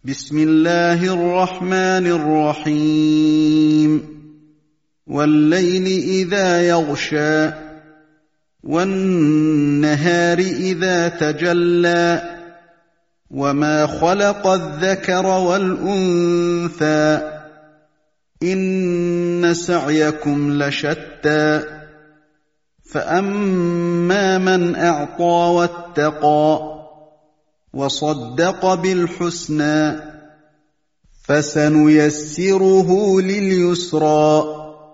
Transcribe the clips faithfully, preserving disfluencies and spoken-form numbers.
بسم الله الرحمن الرحيم والليل إذا يغشى والنهار إذا تجلى وما خلق الذكر والأنثى إن سعيكم لشتى فأما من أعطى واتقى وصدق بالحسنى فسنيسره لليسرى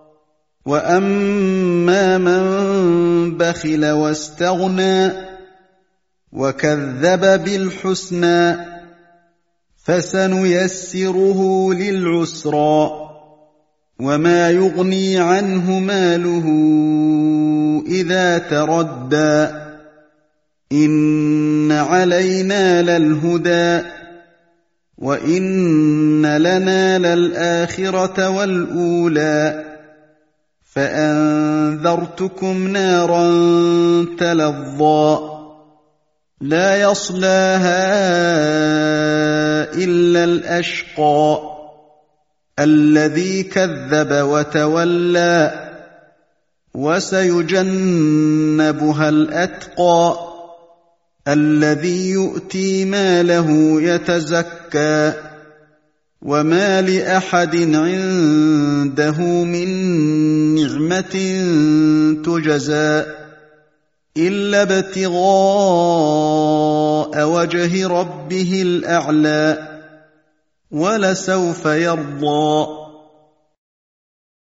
وأما من بخل واستغنى وكذب بالحسنى فسنيسره للعسرى وما يغني عنه ماله إذا تردى إن علينا للهدى وإن لنا للآخرة والأولى فأنذرتكم نارا تلظى لا يصلاها إلا الأشقى الذي كذب وتولى وسيجنبها الأتقى الذي يؤتي ماله يتزكى وما لأحد عنده من نعمة تجزى إلا ابتغاء وجه ربه الأعلى ولسوف يرضى